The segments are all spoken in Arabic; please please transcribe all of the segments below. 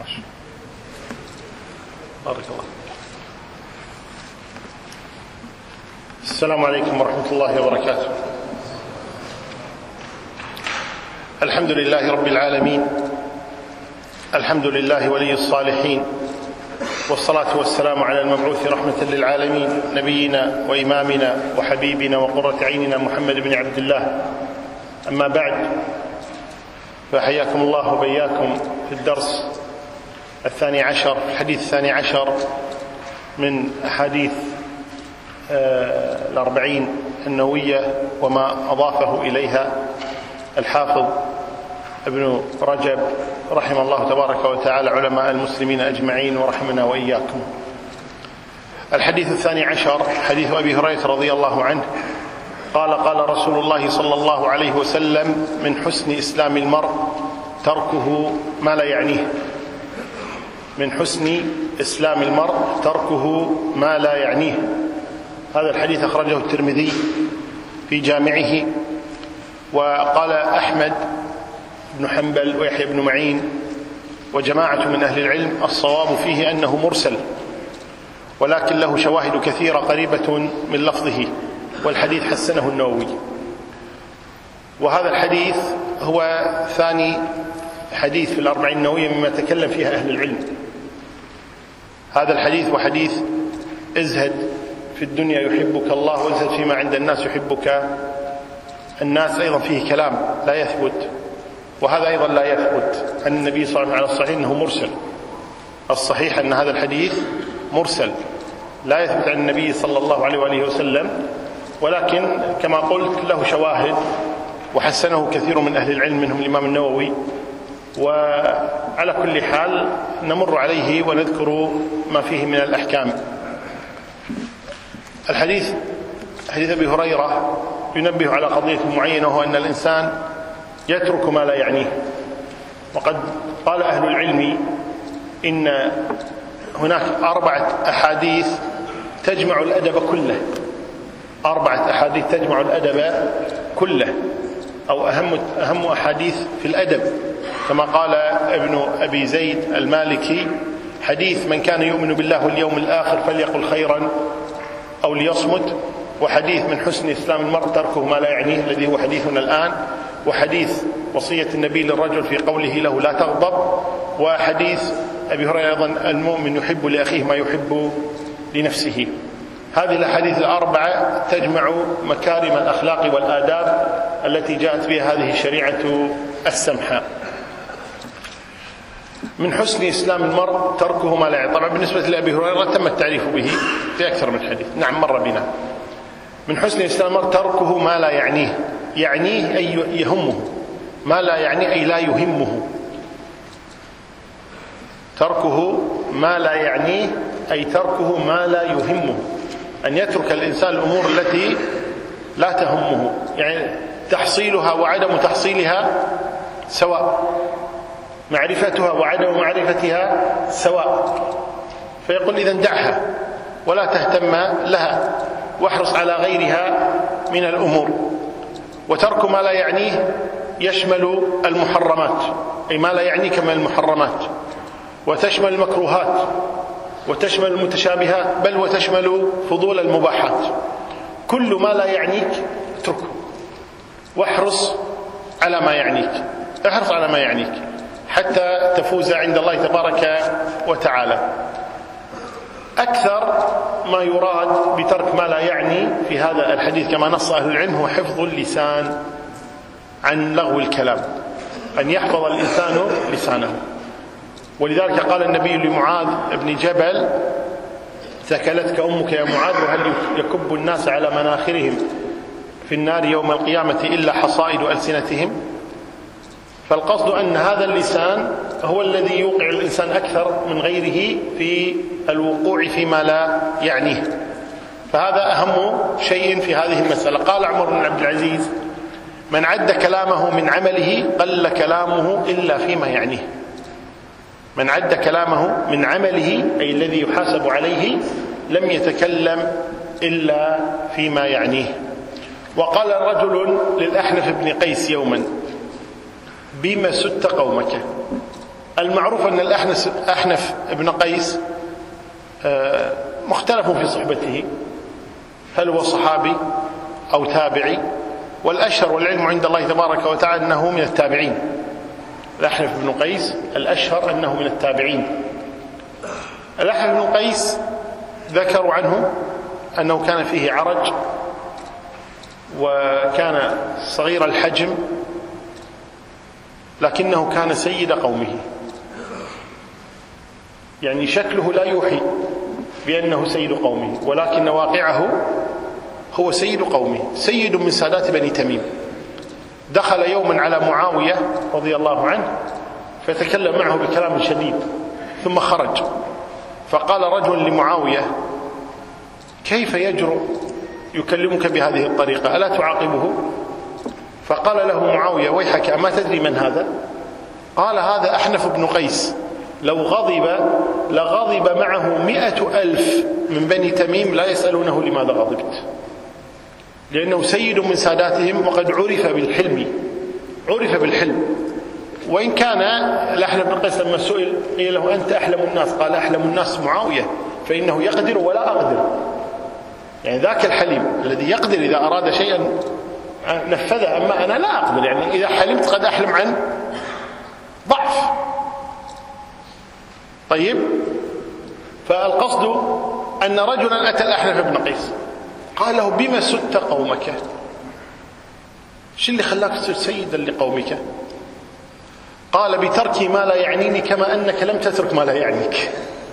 بارك الله. السلام عليكم ورحمة الله وبركاته. الحمد لله رب العالمين، الحمد لله ولي الصالحين، والصلاة والسلام على المبعوث رحمة للعالمين، نبينا وإمامنا وحبيبنا وقرة عيننا محمد بن عبد الله. أما بعد، فحياكم الله وبياكم في الدرس الثاني عشر، الحديث الثاني عشر من أحاديث الأربعين النووية وما أضافه إليها الحافظ ابن رجب رحمه الله تبارك وتعالى علماء المسلمين أجمعين ورحمنا وإياكم. الحديث الثاني عشر حديث أبي هريرة رضي الله عنه قال: قال رسول الله صلى الله عليه وسلم: من حسن إسلام المرء تركه ما لا يعنيه. من حسن إسلام المرء تركه ما لا يعنيه. هذا الحديث أخرجه الترمذي في جامعه، وقال أحمد بن حنبل ويحيى بن معين وجماعة من أهل العلم: الصواب فيه أنه مرسل، ولكن له شواهد كثيرة قريبة من لفظه، والحديث حسنه النووي. وهذا الحديث هو ثاني حديث في الأربعين النووية مما تكلم فيها أهل العلم. هذا الحديث وحديث ازهد في الدنيا يحبك الله، وازهد فيما عند الناس يحبك الناس، أيضا فيه كلام لا يثبت، وهذا أيضا لا يثبت أن النبي صلى الله عليه وسلم، على الصحيح أنه مرسل. الصحيح أن هذا الحديث مرسل لا يثبت عن النبي صلى الله عليه وآله وسلم، ولكن كما قلت له شواهد وحسنه كثير من أهل العلم منهم الإمام النووي. وعلى كل حال نمر عليه ونذكر ما فيه من الأحكام. الحديث حديث أبي هريرة ينبه على قضية معينة، وهو أن الإنسان يترك ما لا يعنيه. وقد قال أهل العلم إن هناك 4 أحاديث تجمع الأدب كله. 4 أحاديث تجمع الأدب كله، أو أهم أحاديث في الأدب، كما قال ابن أبي زيد المالكي: حديث من كان يؤمن بالله واليوم الآخر فليقل خيرا أو ليصمت، وحديث من حسن إسلام المرء تركه ما لا يعنيه الذي هو حديثنا الآن، وحديث وصية النبي للرجل في قوله له لا تغضب، وحديث أبي هريرة أيضا: المؤمن يحب لأخيه ما يحب لنفسه. هذه الأحاديث 4 تجمع مكارم الأخلاق والآداب التي جاءت بها هذه الشريعة السمحة. من حسن إسلام المرء تركه ما لا يعنيه. طبعا بالنسبة لأبي هريرة تم التعريف به في أكثر من حديث، نعم مر بنا. من حسن إسلام المرء تركه ما لا يعنيه. يعنيه أي يهمه، ما لا يعنيه أي لا يهمه. تركه ما لا يعنيه أي تركه ما لا يهمه، أن يترك الإنسان الأمور التي لا تهمه، يعني تحصيلها وعدم تحصيلها سواء، معرفتها وعدم معرفتها سواء. فيقول: إذن دعها ولا تهتم لها، واحرص على غيرها من الأمور. وترك ما لا يعنيه يشمل المحرمات، أي ما لا يعنيك من المحرمات، وتشمل المكروهات، وتشمل المتشابهات، بل وتشمل فضول المباحات. كل ما لا يعنيك اتركه، واحرص على ما يعنيك. احرص على ما يعنيك حتى تفوز عند الله تبارك وتعالى. أكثر ما يراد بترك ما لا يعني في هذا الحديث كما نص أهل العلم هو حفظ اللسان عن لغو الكلام، أن يحفظ الإنسان لسانه. ولذلك قال النبي لمعاذ بن جبل: ثكلتك أمك يا معاذ، وهل يكب الناس على مناخرهم في النار يوم القيامة إلا حصائد ألسنتهم؟ فالقصد أن هذا اللسان هو الذي يوقع الإنسان أكثر من غيره في الوقوع فيما لا يعنيه، فهذا أهم شيء في هذه المسألة. قال عمر بن عبد العزيز: من عد كلامه من عمله قل كلامه إلا فيما يعنيه. من عد كلامه من عمله أي الذي يحاسب عليه لم يتكلم إلا فيما يعنيه. وقال رجل للأحنف بن قيس يوما: بما سدت قومك؟ المعروف أن الأحنف بن قيس مختلف في صحبته، هل هو صحابي أو تابعي؟ والأشهر والعلم عند الله تبارك وتعالى أنه من التابعين. الأحنف بن قيس الأشهر أنه من التابعين. الأحنف بن قيس ذكروا عنه أنه كان فيه عرج، وكان صغير الحجم، لكنه كان سيد قومه، يعني شكله لا يوحي بأنه سيد قومه، ولكن واقعه هو سيد قومه، سيد من سادات بني تميم. دخل يوما على معاوية رضي الله عنه فيتكلم معه بكلام شديد، ثم خرج، فقال رجل لمعاوية: كيف يجرؤ يكلمك بهذه الطريقة، ألا تعاقبه؟ فقال له معاوية: ويحك، أما تدري من هذا؟ قال: هذا أحنف بن قيس، لو غضب لغضب معه 100,000 من بني تميم لا يسألونه لماذا غضبت، لأنه سيد من ساداتهم، وقد عرف بالحلم. وإن كان الأحنف بن قيس لما سئل قيل له: أنت أحلم الناس؟ قال: أحلم الناس معاوية، فإنه يقدر ولا أقدر. يعني ذاك الحليم الذي يقدر إذا أراد شيئا نفذه، أما أنا لا أقدر، يعني إذا حلمت قد أحلم عن ضعف. طيب، فالقصد أن رجلا أتى الأحنف بن قيس قال له: بما سدت قومك؟ شو اللي خلاك تصير سيدا لقومك؟ قال: بترك ما لا يعنيني، كما أنك لم تترك ما لا يعنيك.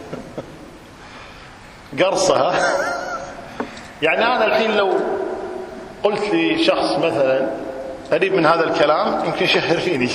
قرصها. يعني أنا الحين لو قلت لشخص مثلا قريب من هذا الكلام يمكن يشهر فيني.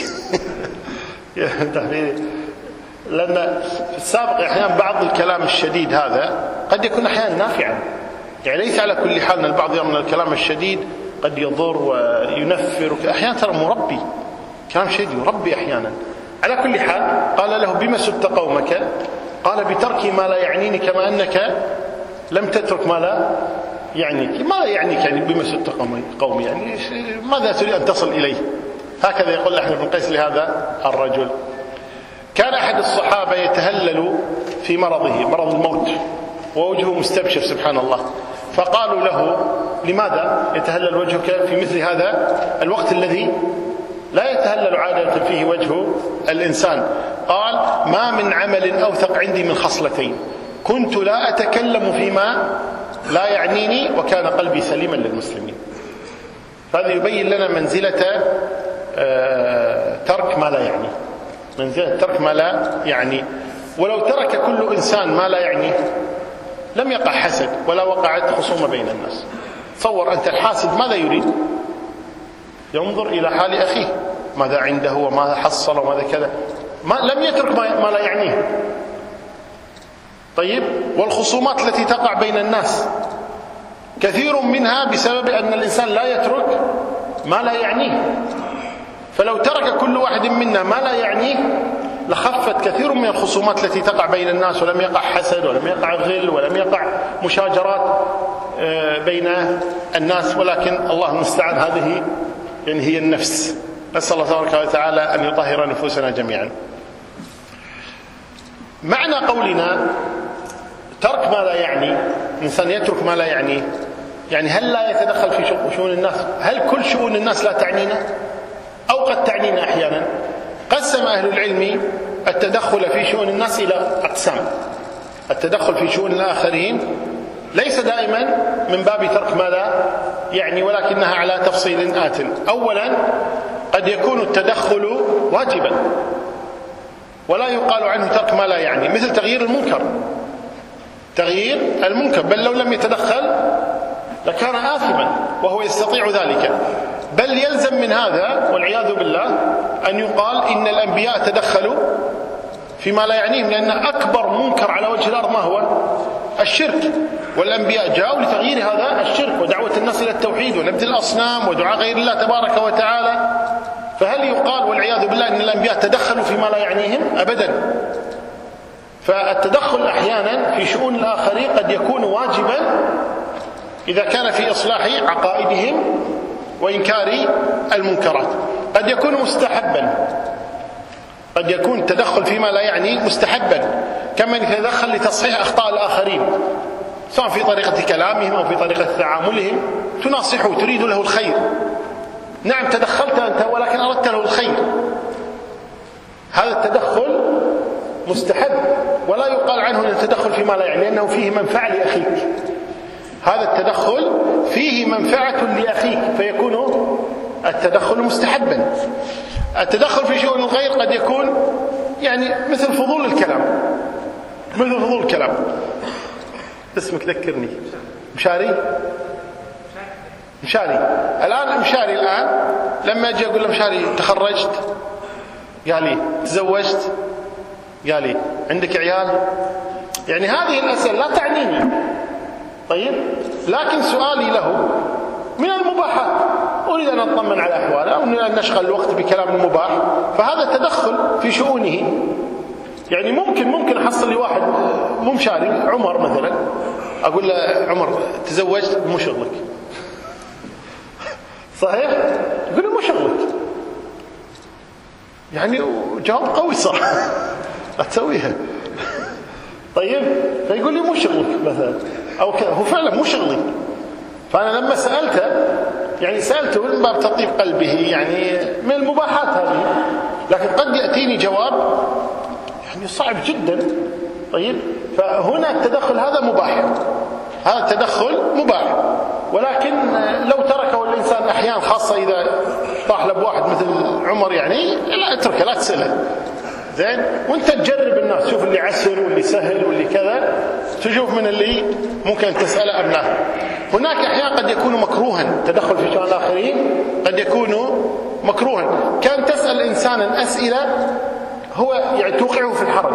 لأن في السابق أحيانا بعض الكلام الشديد هذا قد يكون أحيانا نافعا، يعني ليس على كل حال. البعض يرى أن الكلام الشديد قد يضر وينفر، أحيانا ترى مربي، كلام شديد يربي أحيانا. على كل حال قال له: بما سدت قومك؟ قال: بترك ما لا يعنيني، كما أنك لم تترك ما لا يعنيك. ما لا يعنيك يعني بما سدت قومي، يعني ماذا تريد أن تصل إليه؟ هكذا يقول الأحنف بن قيس لهذا الرجل. كان أحد الصحابة يتهلل في مرضه، مرض الموت، ووجهه مستبشر سبحان الله، فقالوا له: لماذا يتهلل وجهك في مثل هذا الوقت الذي لا يتهلل عادة فيه وجه الإنسان؟ قال: ما من عمل أوثق عندي من خصلتين، كنت لا أتكلم فيما لا يعنيني، وكان قلبي سليما للمسلمين. هذا يبين لنا منزلة ترك ما لا يعني، منزلة ترك ما لا يعني. ولو ترك كل إنسان ما لا يعنيه لم يقع حسد ولا وقعت خصومة بين الناس. تصور أنت الحاسد ماذا يريد؟ ينظر إلى حال أخيه، ماذا عنده وماذا حصل وماذا كذا، لم يترك ما لا يعنيه. طيب، والخصومات التي تقع بين الناس كثير منها بسبب أن الإنسان لا يترك ما لا يعنيه. فلو ترك كل واحد منا ما لا يعنيه لخفت كثير من الخصومات التي تقع بين الناس، ولم يقع حسد ولم يقع غل ولم يقع مشاجرات بين الناس. ولكن الله المستعان، هذه يعني هي النفس. نسأل الله تبارك وتعالى أن يطهر نفوسنا جميعا. معنى قولنا ترك ما لا يعني، الإنسان يترك ما لا يعنيه، يعني هل لا يتدخل في شؤون الناس؟ هل كل شؤون الناس لا تعنينا؟ أو قد تعنينا أحيانا؟ قسم أهل العلم التدخل في شؤون الناس إلى أقسام. التدخل في شؤون الآخرين ليس دائما من باب ترك ما لا يعني، ولكنها على تفصيل آت. أولا، قد يكون التدخل واجبا ولا يقال عنه ترك ما لا يعني، مثل تغيير المنكر، بل لو لم يتدخل لكان آثما وهو يستطيع ذلك. بل يلزم من هذا والعياذ بالله أن يقال إن الأنبياء تدخلوا فيما لا يعنيهم، لأن أكبر منكر على وجه الأرض ما هو؟ الشرك. والأنبياء جاءوا لتغيير هذا الشرك ودعوة الناس إلى التوحيد ونبذ الأصنام ودعاء غير الله تبارك وتعالى. فهل يقال والعياذ بالله أن الأنبياء تدخلوا فيما لا يعنيهم؟ أبدا. فالتدخل أحيانا في شؤون الآخرين قد يكون واجبا إذا كان في إصلاح عقائدهم وإنكار المنكرات، قد يكون مستحبا، قد يكون التدخل فيما لا يعني مستحبا، كما يتدخل لتصحيح أخطاء الآخرين سواء في طريقة كلامهم أو في طريقة تعاملهم، تناصحه تريد له الخير. نعم تدخلت أنت ولكن أردت له الخير، هذا التدخل مستحب، ولا يقال عنه أن التدخل فيما لا يعني، لأنه فيه منفعة لأخيك. هذا التدخل فيه منفعة لأخيك فيكون التدخل مستحبا. التدخل في شؤون الغير قد يكون يعني مثل فضول الكلام، مثل فضول الكلام. اسمك ذكرني. مشاري الآن مشاري الآن لما أجي أقول له مشاري تخرجت، قال لي تزوجت، قال لي عندك عيال، يعني هذه الأسئلة لا تعنيني. طيب لكن سؤالي له من المباحات، أريد أن أطمن على أحواله أو أن نشغل الوقت بكلام المباح، فهذا تدخل في شؤونه. يعني ممكن أحصل لي واحد مو مشاري، عمر مثلا، أقول له عمر تزوجت، مو شغلك. صحيح؟ يقول له مو شغلك، يعني جواب قوي صراحة لا تسويها. طيب فيقول لي مو شغلك مثلا، أو كذا، هو فعلا مو شغلي. فأنا لما سألته من باب تطيب قلبه، يعني من المباحات هذه، لكن قد يأتيني جواب يعني صعب جدا. طيب فهنا التدخل هذا مباح، هذا التدخل مباح، ولكن لو تركه الإنسان أحيانا، خاصة إذا طاح له بواحد مثل عمر، يعني لا اتركه، لا تسأله. زين، وانت تجرب الناس، تشوف اللي عسر واللي سهل واللي كذا، تشوف من اللي ممكن تسأله أم لا. هناك أحيانا قد يكون مكروها، تدخل في شؤون الآخرين قد يكون مكروها. كان تسأل إنسانا أسئلة هو يعني توقعه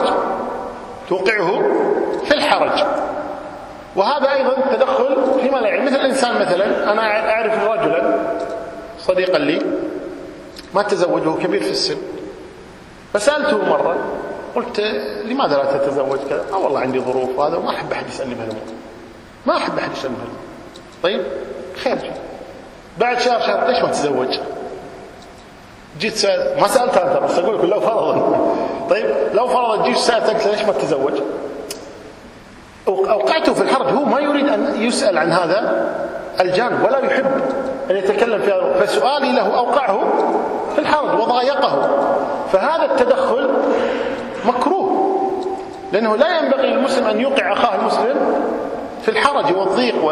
في الحرج، وهذا أيضا تدخل فيما لا يعني. مثل الإنسان مثلا، أنا أعرف رجلا صديقا لي ما تزوج وهو كبير في السن، فسألته مرة قلت لماذا لا تتزوج كذا؟ والله عندي ظروف، هذا ما أحب أحد يسألني بهالأمور، ما أحب أحد يسألني بهالأمور. طيب خير، بعد شهر ليش ما تتزوج؟ جيت سأل، ما سألت أنت بس أقول لك لو فرضا، طيب لو فرضا جيت سألتك ليش ما تتزوج؟ أوقعته في الحرج، هو ما يريد أن يسأل عن هذا الجانب ولا يحب أن يتكلم في هذا، فسؤالي له أوقعه في الحرج وضايقه. فهذا التدخل مكروه، لأنه لا ينبغي للمسلم أن يوقع أخاه المسلم في الحرج والضيق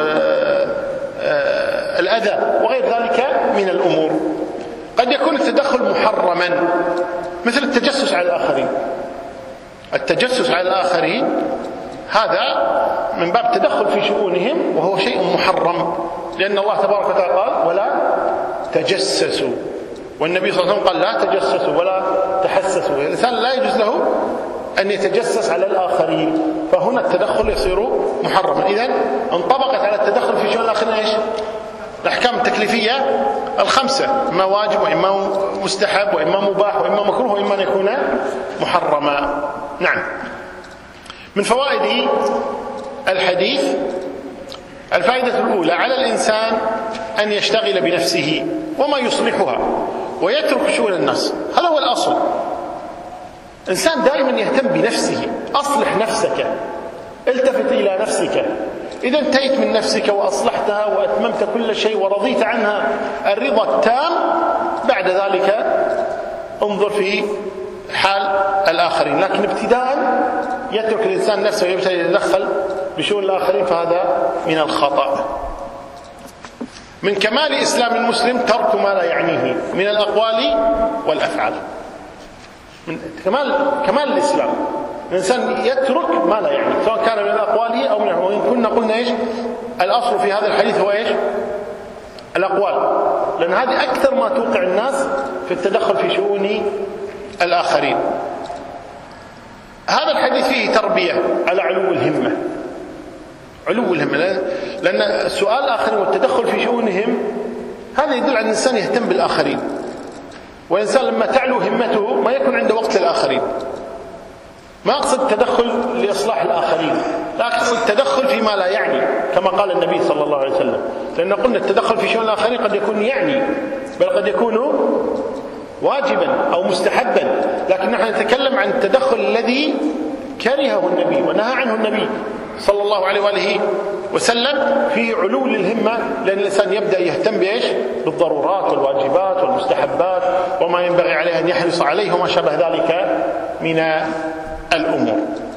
والأذى وغير ذلك من الأمور. قد يكون التدخل محرما، مثل التجسس على الآخرين. التجسس على الآخرين هذا من باب التدخل في شؤونهم، وهو شيء محرم، لأن الله تبارك وتعالى قال ولا تجسسوا، والنبي صلى الله عليه وسلم قال لا تجسسوا ولا تحسسوا. الإنسان لا يجوز له أن يتجسس على الآخرين، فهنا التدخل يصير محرما. إذن انطبقت على التدخل في شؤون الآخرين إيش؟ الأحكام التكليفية الخمسة، إما واجب وإما مستحب وإما مباح وإما مكروه وإما أن يكون محرما. نعم. من فوائد الحديث الفائدة الأولى: على الإنسان أن يشتغل بنفسه وما يصلحها ويترك شؤون الناس. هذا هو الأصل. الإنسان دائما يهتم بنفسه. أصلح نفسك، التفت إلى نفسك. إذا انتهيت من نفسك وأصلحتها وأتممت كل شيء ورضيت عنها الرضا التام، بعد ذلك انظر في حال الآخرين. لكن ابتداء يترك الإنسان نفسه ويبتدي يتدخل بشؤون الآخرين، فهذا من الخطأ. من كمال إسلام المسلم ترك ما لا يعنيه من الأقوال والأفعال. من كمال الإسلام الإنسان يترك ما لا يعني، سواء كان من الأقوال أو من، وإن كنا قلنا إيش الأصل في هذا الحديث هو إيش؟ الأقوال، لأن هذه أكثر ما توقع الناس في التدخل في شؤون الآخرين. هذا الحديث فيه تربية على علو الهمة، لأن سؤال الآخرين والتدخل في شؤونهم هذا يدل على أن الإنسان يهتم بالآخرين. والإنسان لما تعلو همته ما يكون عنده وقت للآخرين. ما أقصد التدخل لإصلاح الآخرين، لكن التدخل فيما لا يعني، كما قال النبي صلى الله عليه وسلم. لأن قلنا التدخل في شؤون الآخرين قد يكون يعني، بل قد يكون واجبا أو مستحبا، لكن نحن نتكلم عن التدخل الذي كرهه النبي ونهى عنه النبي صلى الله عليه وآله وسلم، في علو الهمة، لأن الإنسان يبدأ يهتم بإيش؟ بالضرورات والواجبات والمستحبات وما ينبغي عليه أن يحرص عليه وما شابه ذلك من الأمور.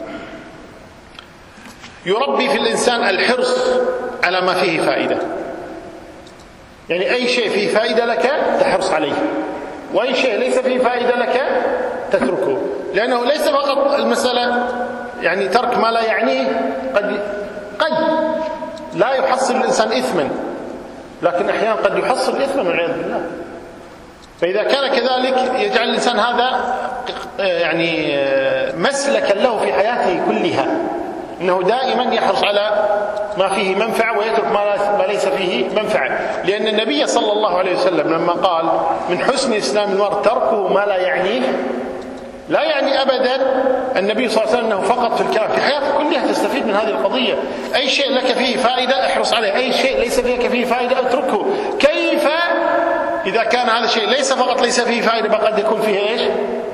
يربي في الإنسان الحرص على ما فيه فائدة، يعني أي شيء فيه فائدة لك تحرص عليه، وأي شيء ليس فيه فائدة لك تتركه، لأنه ليس فقط المسألة يعني ترك ما لا يعنيه، قد لا يحصل الإنسان إثما، لكن أحيانا قد يحصل إثما والعياذ بالله. فإذا كان كذلك يجعل الإنسان هذا يعني مسلكا له في حياته كلها، إنه دائما يحرص على ما فيه منفعة ويترك ما ليس فيه منفعة، لأن النبي صلى الله عليه وسلم لما قال من حسن إسلام المرء تركه ما لا يعنيه، لا يعني أبدا النبي صلى الله عليه وسلم أنه فقط في الكلام، في حياتك كلها تستفيد من هذه القضية. أي شيء لك فيه فائدة احرص عليه، أي شيء ليس فيه فائدة اتركه. كيف إذا كان هذا الشيء ليس فقط ليس فيه فائدة، بل قد يكون فيه إيش؟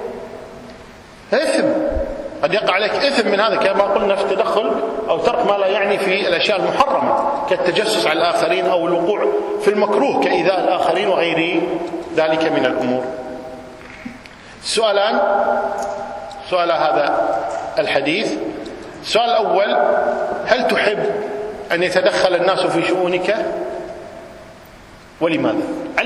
إثم، قد يقع عليك إثم من هذا، كما قلنا في التدخل أو ترك ما لا يعني في الأشياء المحرمة كالتجسس على الآخرين أو الوقوع في المكروه كإيذاء الآخرين وغير ذلك من الأمور. سؤالان، سؤال هذا الحديث. السؤال الأول: هل تحب أن يتدخل الناس في شؤونك؟ ولماذا؟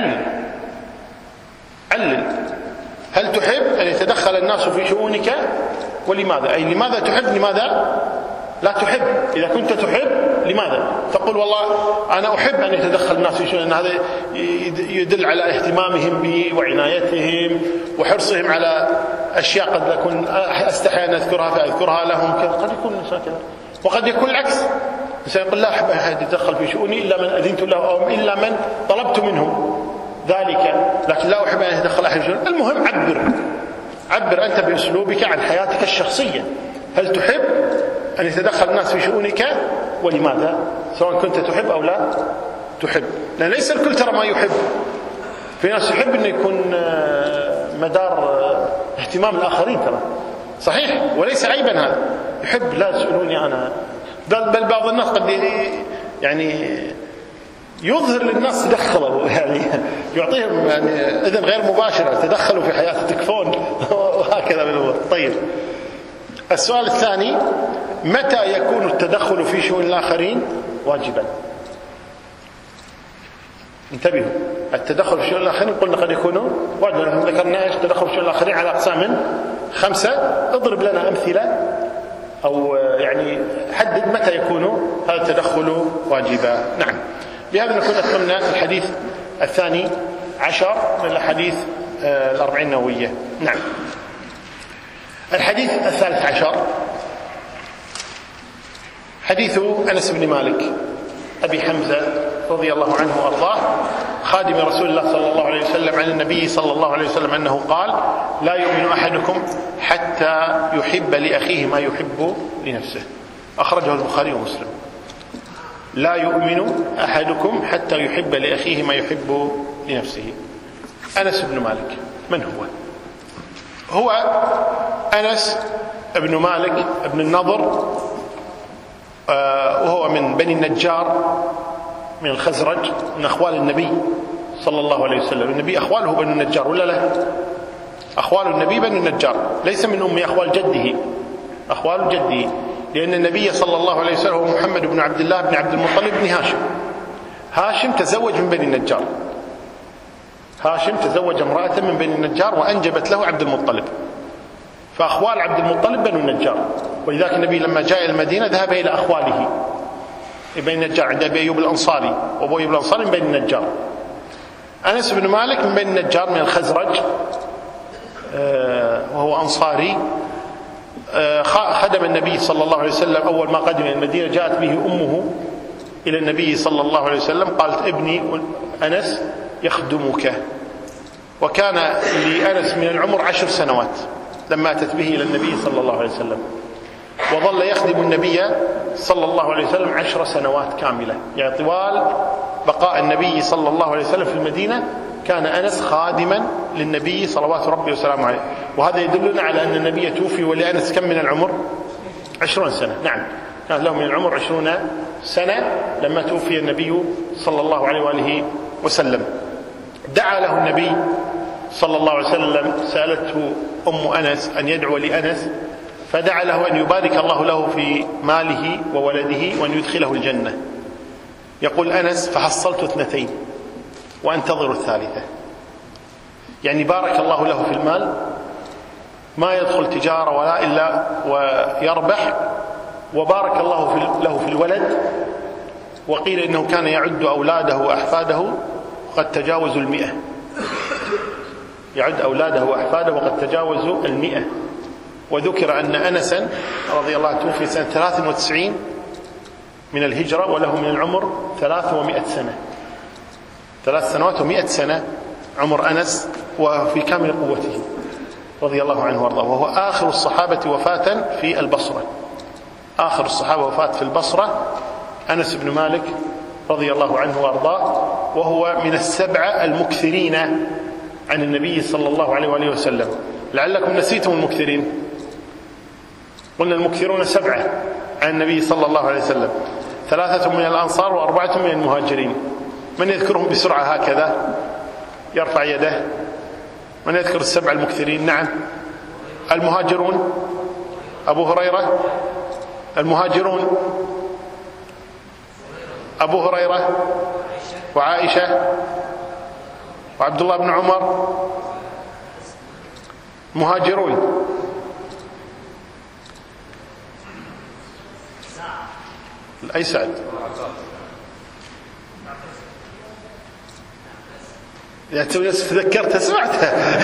علل. هل تحب أن يتدخل الناس في شؤونك؟ ولماذا؟ أي لماذا تحب، لماذا لا تحب؟ إذا كنت تحب لماذا؟ تقول والله أنا أحب أن يتدخل الناس في شؤوني، هذا يدل على اهتمامهم بي وعنايتهم وحرصهم على أشياء قد أكون أستحي أن أذكرها فأذكرها لهم. قد يكون الإنسان كذا، وقد يكون العكس، الإنسان يقول لا أحب أحد يتدخل في شؤوني إلا من أذنت له أو إلا من طلبت منه ذلك، لكن لا أحب أن يتدخل أحد في شؤوني. المهم عبر أنت بأسلوبك عن حياتك الشخصية. هل تحب أن يتدخل الناس في شؤونك؟ ولماذا؟ سواء كنت تحب أو لا تحب، لأن ليس الكل ترى ما يحب. في ناس يحب أن يكون مدار اهتمام الآخرين، ترى صحيح وليس عيبا، هذا يحب لا تسألوني أنا، بل بعض الناس قد يعني يظهر للناس تدخلوا، يعني يعطيهم يعني إذن غير مباشرة، تدخلوا في حياة تكفون وهكذا من الأمور. طيب، السؤال الثاني: متى يكون التدخل في شؤون الآخرين واجبا؟ انتبهوا، التدخل في شؤون الآخرين قلنا قد يكون واجبا، ذكرنا ايش؟ التدخل في شؤون الآخرين على أقسام 5. اضرب لنا أمثلة أو يعني حدد متى يكون هذا التدخل واجبا. نعم، بهذا نكون أتممنا الحديث 12 من الأحاديث 40 النووية. نعم، الحديث 13 حديث أنس بن مالك أبي حمزة رضي الله عنه وأرضاه، خادم رسول الله صلى الله عليه وسلم، عن النبي صلى الله عليه وسلم أنه قال: لا يؤمن أحدكم حتى يحب لأخيه ما يحب لنفسه. أخرجه البخاري ومسلم. لا يؤمن أحدكم حتى يحب لأخيه ما يحب لنفسه. أنس بن مالك من هو؟ هو أنس بن مالك بن النضر، وهو من بني النجار من الخزرج، من أخوال النبي صلى الله عليه وسلم. النبي أخواله بني النجار ولا لا؟ أخوال النبي بني النجار، ليس من أم أخوال جده، أخوال جده، لأن النبي صلى الله عليه وسلم هو محمد بن عبد الله بن عبد المطلب بن هاشم. هاشم تزوج من بني النجار، هاشم تزوج امرأة من بني النجار وأنجبت له عبد المطلب، فأخوال عبد المطلب بنو النجار. ولذلك النبي لما جاء إلى المدينة ذهب إلى أخواله بني النجار، عند أبي أيوب الأنصاري، وأبو أيوب الأنصاري من بني النجار. أنس بن مالك من بني النجار من الخزرج، وهو أنصاري. خدم النبي صلى الله عليه وسلم أول ما قدم المدينة، جاءت به أمه إلى النبي صلى الله عليه وسلم، قالت: ابني أنس يخدمك. وكان لأنس من العمر 10 سنوات لما أتت به إلى النبي صلى الله عليه وسلم، وظل يخدم النبي صلى الله عليه وسلم 10 سنوات كاملة، يعني طوال بقاء النبي صلى الله عليه وسلم في المدينة كان أنس خادما للنبي صلوات ربي وسلامه عليه، وهذا يدلنا على أن النبي توفي ولأنس كم من العمر؟ 20 سنة. نعم، كان له من العمر 20 سنة لما توفي النبي صلى الله عليه وآله وسلم. دعا له النبي صلى الله عليه وسلم، سألته أم أنس أن يدعو لأنس، فدعا له أن يبارك الله له في ماله وولده وأن يدخله الجنة. يقول أنس: فحصلت 2 وأنتظر الثالثة. يعني بارك الله له في المال، ما يدخل تجارة ولا إلا ويربح، وبارك الله له في الولد، وقيل إنه كان يعد أولاده وأحفاده وقد تجاوزوا 100، يعد أولاده وأحفاده وقد تجاوزوا 100. وذكر أن أنسا رضي الله عنه توفي سنة 93 من الهجرة وله من العمر 300 سنة، 3 سنوات و100 سنة عمر أنس، وفي كامل قوته رضي الله عنه وارضاه، وهو آخر الصحابة وفاة في البصرة. آخر الصحابة وفاة في البصرة أنس بن مالك رضي الله عنه وارضاه، وهو من 7 المكثرين عن النبي صلى الله عليه وآله وسلم. لعلكم نسيتم المكثرين، قلنا المكثرون 7 عن النبي صلى الله عليه وسلم، 3 من الأنصار و4 من المهاجرين. من يذكرهم بسرعة هكذا؟ يرفع يده. من يذكر 7 المكثرين؟ نعم، المهاجرون أبو هريرة، المهاجرون أبو هريرة وعائشة وعبد الله بن عمر. مهاجرون أي سعد؟ يا تذكرتها سمعتها.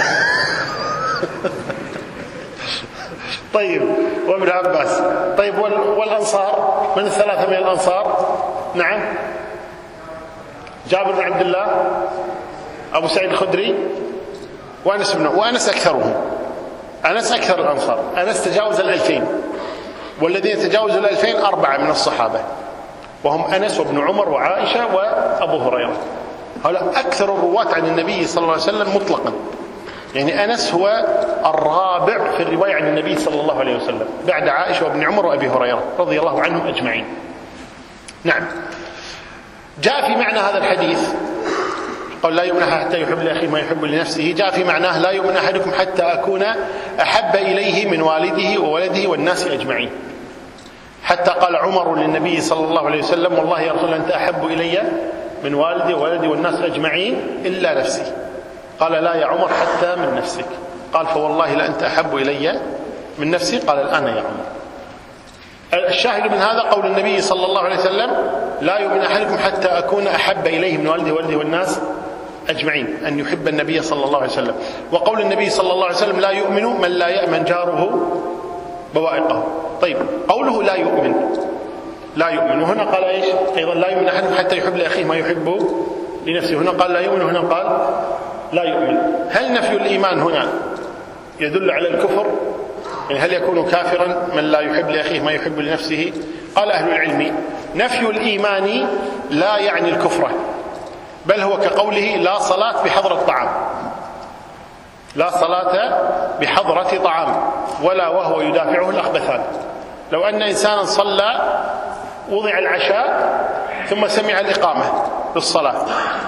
طيب، وابن عباس. طيب، والأنصار من 3 من الأنصار؟ نعم، جابر بن عبد الله، أبو سعيد الخدري، وأنس أكثرهم. أنس أكثر الأنصار، أنس تجاوز 2000، والذين تجاوزوا 2000 4 من الصحابة، وهم أنس وابن عمر وعائشة وأبو هريرة. هؤلاء أكثر الرواة عن النبي صلى الله عليه وسلم مطلقا. يعني أنس هو الرابع في الرواية عن النبي صلى الله عليه وسلم بعد عائشة وابن عمر وأبي هريرة رضي الله عنهم أجمعين. نعم، جاء في معنى هذا الحديث قال: لا يؤمن حتى يحب لأخيه ما يحب لنفسه. جاء في معناه: لا يؤمن أحدكم حتى أكون أحب إليه من والده وولده والناس أجمعين. حتى قال عمر للنبي صلى الله عليه وسلم: والله يا رسول الله أنت أحب إلي من والدي وولدي والناس أجمعين إلا نفسي. قال: لا يا عمر حتى من نفسك. قال: فوالله لأنت أحب إلي من نفسي. قال: الآن يا عمر. الشاهد من هذا قول النبي صلى الله عليه وسلم: لا يؤمن أحدكم حتى أكون أحب إليه من والده وولده والناس أجمعين، أن يحب النبي صلى الله عليه وسلم. وقول النبي صلى الله عليه وسلم: لا يؤمن من لا يأمن جاره بوائقه. طيب، قوله لا يؤمن، لا يؤمن، وهنا قال إيش أيضا؟ لا يؤمن أحدكم حتى يحب لأخيه ما يحب لنفسه. هنا قال لا يؤمن، وهنا قال لا يؤمن. هل نفي الإيمان هنا يدل على الكفر؟ يعني هل يكون كافرا من لا يحب لأخيه ما يحب لنفسه؟ قال أهل العلم: نفي الإيمان لا يعني الكفر، بل هو كقوله: لا صلاة بحضرة طعام، لا صلاة بحضرة طعام، ولا وهو يدافعه الأخبثان. لو أن إنسانا صلى، وضع العشاء ثم سمع الإقامة للصلاة،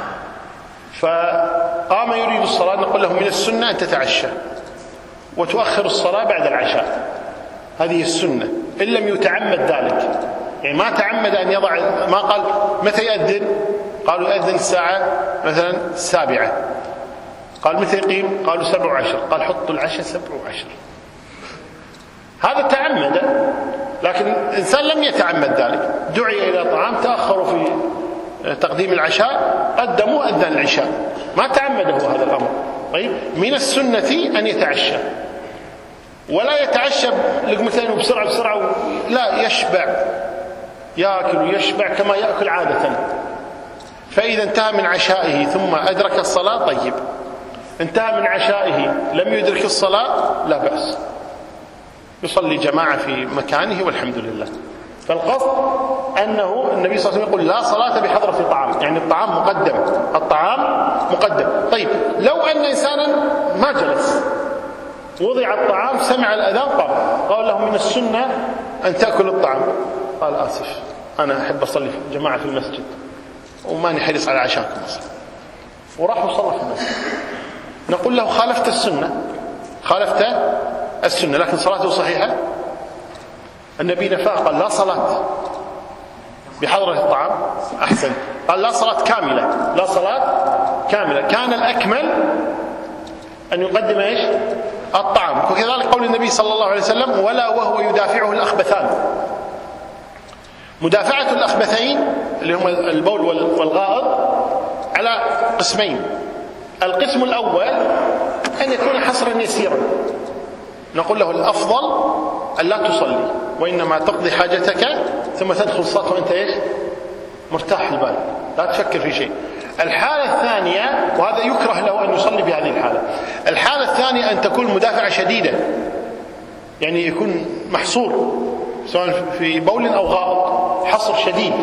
فقام يريد الصلاة، نقول له: من السنة أن تتعشى وتؤخر الصلاة بعد العشاء، هذه السنة، إن لم يتعمد ذلك. يعني ما تعمد أن يضع، ما قال متى يأذن؟ قالوا يأذن الساعة مثلا 7. قال متى يقيم؟ قالوا 7:10. قال حط العشاء 7:10. هذا تعمد، لكن الإنسان لم يتعمد ذلك، دعي إلى طعام، تأخروا في تقديم العشاء، قدموا أذن العشاء، ما تعمده هذا الأمر. طيب، من السنة أن يتعشى، ولا يتعشى لقمتين بسرعة بسرعة، لا، يشبع، يأكل ويشبع كما يأكل عادة. فإذا انتهى من عشائه ثم أدرك الصلاة طيب، انتهى من عشائه لم يدرك الصلاة لا بأس، يصلي جماعة في مكانه والحمد لله. فالقصد أنه النبي صلى الله عليه وسلم يقول لا صلاة بحضرة الطعام، يعني الطعام مقدم، الطعام مقدم. طيب لو أن إنسانا ما جلس، وضع الطعام، سمع الأذان، قال له من السنة أن تأكل الطعام، قال آسف أنا أحب أصلي في جماعة في المسجد وماني حريص على عشاكم أصلا، وراح وصلى في المسجد، نقول له خالفت السنة، خالفت السنة، لكن صلاته صحيحة. النبي نفاه، قال لا صلاة بحضرة الطعام. أحسن، قال لا صلاة كاملة، لا صلاة كاملة. كان الأكمل أن يقدم إيش؟ الطعام. وكذلك قول النبي صلى الله عليه وسلم ولا وهو يدافعه الأخبثان. مدافعة الأخبثين اللي هم البول والغائط على قسمين. القسم الأول أن يكون حصرا يسيرا، نقول له الأفضل أن لا تصلي وإنما تقضي حاجتك ثم تدخل الصلاة وأنت إيش؟ مرتاح البال، لا تفكر في شيء. الحالة الثانية، وهذا يكره له أن يصلي بهذه الحالة، الحالة الثانية أن تكون مدافعة شديدة، يعني يكون محصور سواء في بول أو غائط، حصر شديد،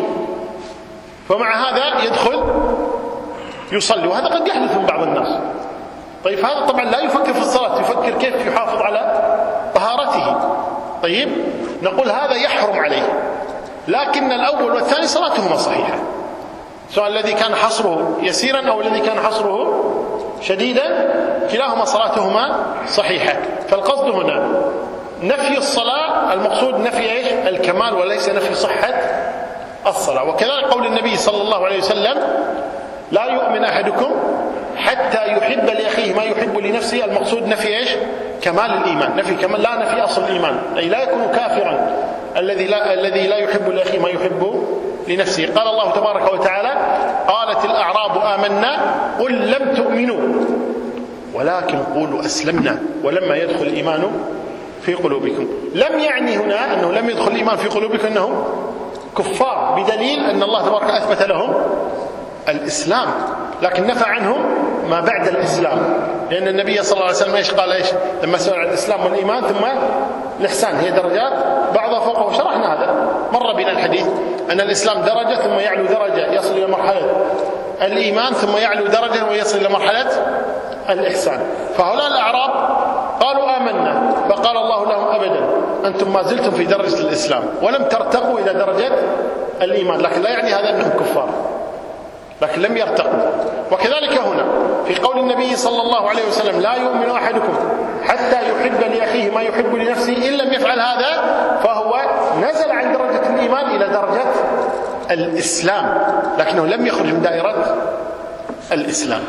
فمع هذا يدخل يصلي، وهذا قد يحدث من بعض الناس. طيب هذا طبعا لا يفكر في الصلاة، يفكر كيف يحافظ على طهارته. طيب نقول هذا يحرم عليه، لكن الأول والثاني صلاتهما صحيحة، سواء الذي كان حصره يسيرا أو الذي كان حصره شديدا، كلاهما صلاتهما صحيحة. فالقصد هنا نفي الصلاة، المقصود نفي إيش؟ الكمال، وليس نفي صحة الصلاة. وكذلك قول النبي صلى الله عليه وسلم لا يؤمن أحدكم حتى يحب لأخيه ما يحب لنفسه، المقصود نفي إيش؟ كمال الإيمان، نفي كمال، لا نفي أصل الإيمان، أي لا يكون كافرا الذي لا يحب لأخيه ما يحب لنفسه. قال الله تبارك وتعالى قالت الأعراب آمنا قل لم تؤمنوا ولكن قولوا أسلمنا ولما يدخل الإيمان في قلوبكم. لم يعني هنا أنه لم يدخل الإيمان في قلوبكم أنهم كفار، بدليل أن الله تبارك أثبت لهم الإسلام، لكن نفى عنهم ما بعد الإسلام، لأن النبي صلى الله عليه وسلم إيش قال؟ إيش لما سئل عن الإسلام والإيمان ثم الإحسان، هي درجات بعضها فوقه، وشرحنا هذا مر بنا الحديث أن الإسلام درجة ثم يعلو درجة يصل إلى مرحلة الإيمان، ثم يعلو درجة ويصل إلى مرحلة الإحسان. فهؤلاء الأعراب قالوا آمنا، فقال الله لهم أبدا، أنتم ما زلتم في درجة الإسلام ولم ترتقوا إلى درجة الإيمان، لكن لا يعني هذا أنهم كفار، لكن لم يرتقوا. وكذلك هنا في قول النبي صلى الله عليه وسلم لا يؤمن أحدكم حتى يحب لأخيه ما يحب لنفسه، إن لم يفعل هذا فهو نزل عن درجة الإيمان إلى درجة الإسلام، لكنه لم يخرج من دائرة الإسلام.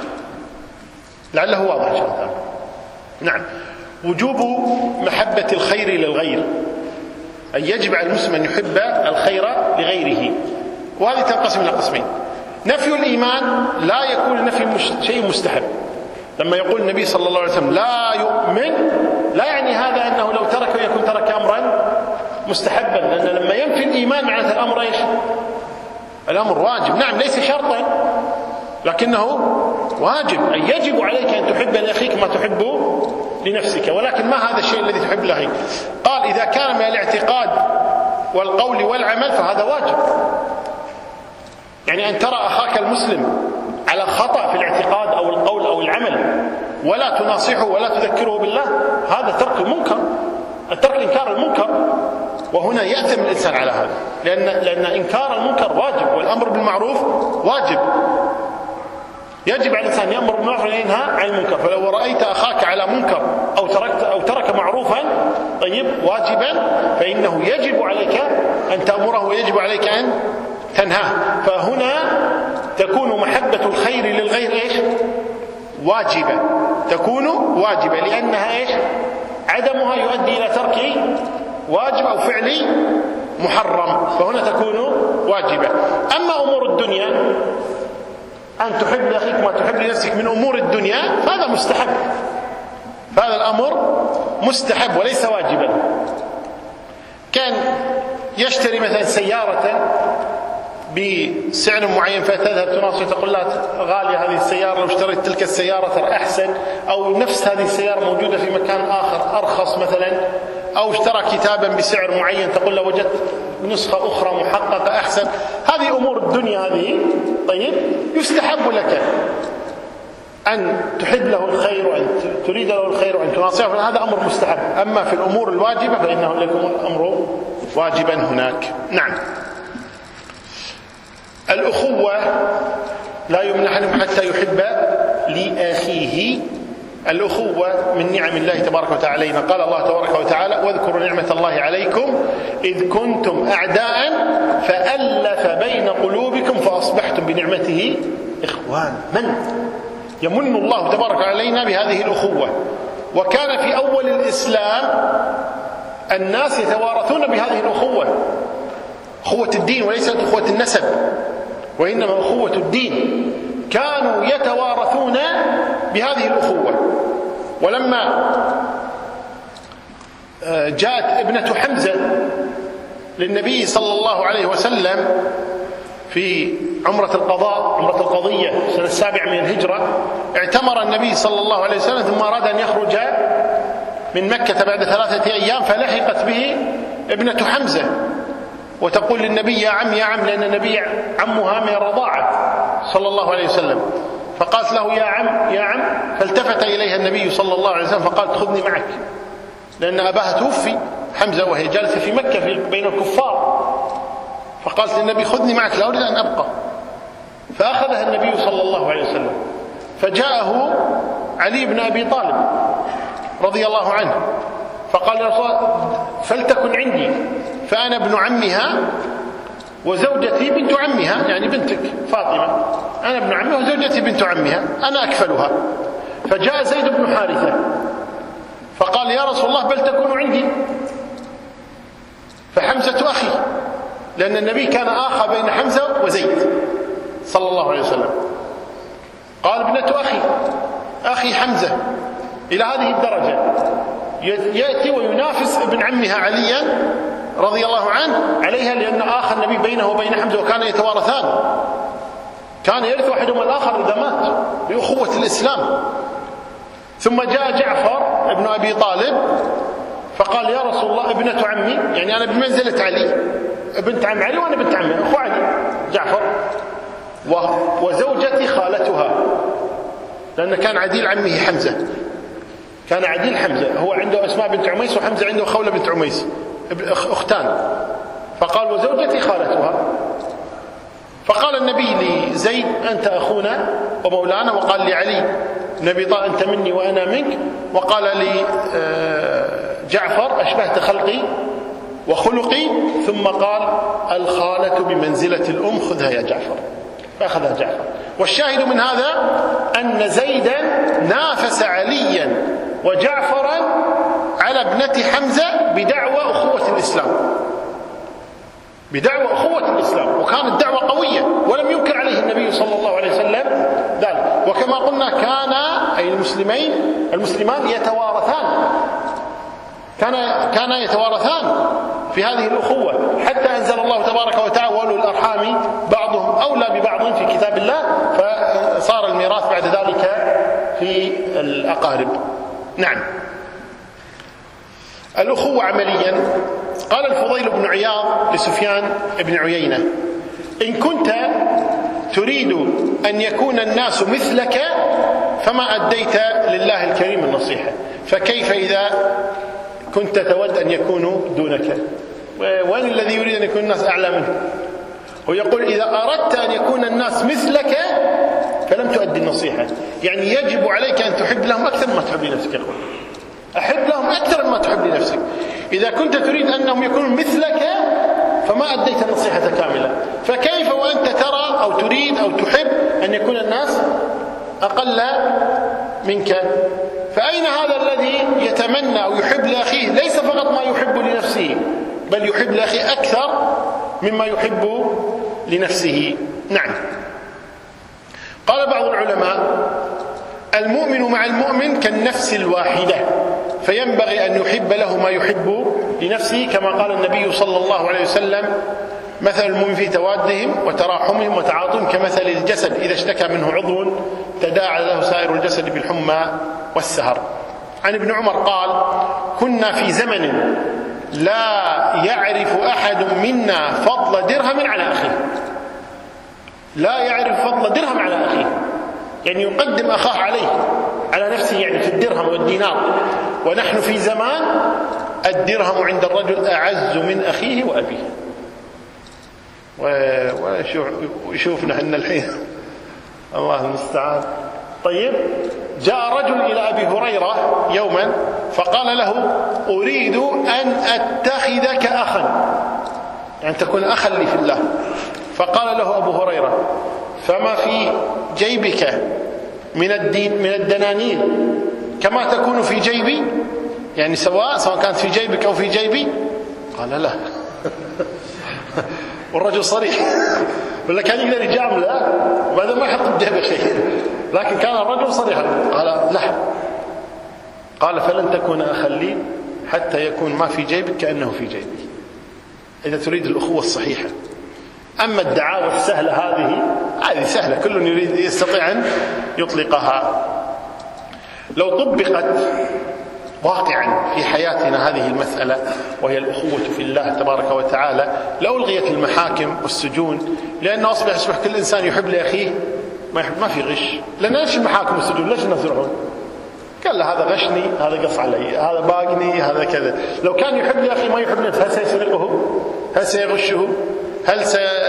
لعله واضح إن شاء الله. نعم. وجوب محبة الخير للغير، أي يجب على المسلم أن يحب الخير لغيره، وهذه تنقسم إلى قسمين. نفي الإيمان لا يكون نفي شيء مستحب، لما يقول النبي صلى الله عليه وسلم لا يؤمن، لا يعني هذا أنه لو تركه يكون ترك أمرا مستحبا، لأن لما ينفي الإيمان معناته الأمر إيش؟ الأمر واجب. نعم ليس شرطا لكنه واجب، أي يجب عليك أن تحب لأخيك ما تحب لنفسك، ولكن ما هذا الشيء الذي تحب لأخيك؟ قال إذا كان من الاعتقاد والقول والعمل فهذا واجب، يعني أن ترى أخاك المسلم على خطأ في الاعتقاد أو القول أو العمل ولا تناصحه ولا تذكره بالله، هذا ترك المنكر، الترك إنكار المنكر، وهنا يأثم الإنسان على هذا، لأن إنكار المنكر واجب، والأمر بالمعروف واجب، يجب على الإنسان يأمر بالمعروف وينهى عن المنكر. فلو رأيت أخاك على منكر أو ترك معروفا طيب واجبا، فإنه يجب عليك أن تأمره ويجب عليك أن تنهاه. فهنا تكون محبة الخير للغير إيش؟ واجبة، تكون واجبة، لأنها إيش؟ عدمها يؤدي إلى ترك واجب أو فعل محرم، فهنا تكون واجبة. أما أمور الدنيا، أن تحب لأخيك ما تحب لنفسك من أمور الدنيا، فهذا مستحب، فهذا الأمر مستحب وليس واجبا. كان يشتري مثلا سيارة بسعر معين فتذهب تناصح تقول لا غالية هذه السيارة، لو اشتريت تلك السيارة ترى أحسن، أو نفس هذه السيارة موجودة في مكان آخر أرخص مثلا، أو اشترى كتابا بسعر معين تقول له وجدت نسخة أخرى محققة أحسن. هذه أمور الدنيا هذه. طيب، يستحب لك أن تحب له الخير وأن تريد له الخير وأن تناصحه، هذا أمر مستحب. أما في الأمور الواجبة فإنه لكم الأمر واجبا هناك. نعم. الأخوة لا يمنع حتى يحب لأخيه. الأخوة من نعم الله تبارك وتعالى علينا. قال الله تبارك وتعالى: واذكروا نعمة الله عليكم إذ كنتم أعداء فألف بين قلوبكم فأصبحتم بنعمته إخوان. من يمن الله تبارك علينا بهذه الأخوة. وكان في أول الإسلام الناس يتوارثون بهذه الأخوة، أخوة الدين وليست أخوة النسب، وإنما أخوة الدين. كانوا يتوارثون بهذه الأخوة. ولما جاءت ابنة حمزة للنبي صلى الله عليه وسلم في عمرة القضاء، عمرة القضية سنة 7 من الهجرة، اعتمر النبي صلى الله عليه وسلم ثم أراد أن يخرج من مكة بعد 3 أيام، فلحقت به ابنة حمزة وتقول للنبي: يا عم يا عم، لأن النبي عمها من الرضاعة صلى الله عليه وسلم. فقالت له: يا عم يا عم. فالتفت إليها النبي صلى الله عليه وسلم فقال: خذني معك، لأن أباها توفي حمزة وهي جالسة في مكة بين الكفار. فقالت للنبي: خذني معك، لا أريد أن أبقى. فأخذها النبي صلى الله عليه وسلم. فجاءه علي بن أبي طالب رضي الله عنه فقال: يا رسول الله فلتكن عندي، فأنا ابن عمها وزوجتي بنت عمها، يعني بنتك فاطمة، أنا ابن عمها وزوجتي بنت عمها، أنا أكفلها. فجاء زيد بن حارثة فقال: يا رسول الله بل تكون عندي، فحمزة أخي، لأن النبي كان آخى بين حمزة وزيد صلى الله عليه وسلم. قال: ابنة أخي حمزة، إلى هذه الدرجة يأتي وينافس ابن عمها عليا رضي الله عنه عليها، لأن آخى النبي بينه وبين حمزة وكان يتوارثان، كان يرث واحدهما الآخر إذا مات بأخوة الإسلام. ثم جاء جعفر ابن أبي طالب فقال: يا رسول الله ابنة عمي، يعني أنا بمنزلة علي، بنت عم علي وأنا بنت عمي، أخو علي جعفر، وزوجتي خالتها، لأن كان عديل عمه حمزة، كان عديل حمزة، هو عنده أسماء بنت عميس وحمزة عنده خولة بنت عميس، أختان. فقال: وزوجتي خالتها. فقال النبي لزيد: أنت أخونا ومولانا. وقال لعلي بن أبي طالب: أنت مني وأنا منك. وقال لجعفر: أشبهت خلقي وخلقي. ثم قال: الخالة بمنزلة الأم، خذها يا جعفر. فأخذها جعفر. والشاهد من هذا أن زيدا نافس عليا وجعفرا على ابنة حمزة بدعوى أخوة الإسلام، بدعوى أخوة الإسلام، وكانت دعوة قوية ولم ينكر عليه النبي صلى الله عليه وسلم ذلك. وكما قلنا كان أي المسلمان يتوارثان، كان يتوارثان في هذه الأخوة، حتى أنزل الله تبارك وتعالى: وأولو الأرحام بعضهم أولى ببعض في كتاب الله، فصار الميراث بعد ذلك في الأقارب. نعم. الأخوة عمليا، قال الفضيل بن عياض لسفيان بن عيينة: إن كنت تريد أن يكون الناس مثلك فما أديت لله الكريم النصيحة، فكيف إذا كنت تود أن يكونوا دونك؟ وين الذي يريد أن يكون الناس أعلى منه؟ ويقول: إذا أردت أن يكون الناس مثلك فلم تؤدي النصيحة. يعني يجب عليك أن تحب لهم أكثر مما تحب لنفسك. يقول: أحب لهم أكثر مما تحب لنفسك. إذا كنت تريد أنهم يكونوا مثلك فما أديت النصيحة كاملة، فكيف وأنت ترى أو تريد أو تحب أن يكون الناس أقل منك؟ فأين هذا الذي يتمنى أو يحب لأخيه ليس فقط ما يحب لنفسه، بل يحب لأخيه أكثر مما يحب لنفسه؟ نعم. قال بعض العلماء: المؤمن مع المؤمن كالنفس الواحدة، فينبغي أن يحب له ما يحب لنفسه، كما قال النبي صلى الله عليه وسلم: مثل المؤمن في توادهم وتراحمهم وتعاطفهم كمثل الجسد إذا اشتكى منه عضو تداعى له سائر الجسد بالحمى والسهر. عن ابن عمر قال: كنا في زمن لا يعرف أحد منا فضل درهم على أخيه. لا يعرف فضل درهم على أخيه، يعني يقدم أخاه على نفسه، يعني في الدرهم والدينار. ونحن في زمان الدرهم عند الرجل أعز من أخيه وأبيه. وشوفنا احنا الحين الله المستعان. طيب، جاء رجل إلى أبي هريرة يوما فقال له: أريد أن أتخذك أخا، يعني تكون أخا لي في الله. فقال له أبو هريرة: فما في جيبك من الدنانير كما تكون في جيبي، يعني سواء كانت في جيبك أو في جيبي؟ قال: لا. والرجل صريح، ولا كان يقدر يجامله وبعدين ما يحط بجيبه شيء، لكن كان الرجل صريحا قال: لا. قال: فلن تكون أخا لي حتى يكون ما في جيبك كأنه في جيبي، إذا تريد الأخوة الصحيحة. أما الدعاوى السهلة هذه سهلة، كل يستطيع أن يطلقها. لو طبقت واقعا في حياتنا هذه المسألة، وهي الأخوة في الله تبارك وتعالى، لألغيت المحاكم والسجون، لأنه أصبح كل إنسان يحب لأخيه، ما في غش. لأن ليش المحاكم والسجون؟ ليش الناس يروحون؟ قال له: هذا غشني، هذا قص علي، هذا باقني، هذا كذا. لو كان يحب لأخيه ما يحب نفسه، هل سيسرقه؟ هل سيغشه؟ هل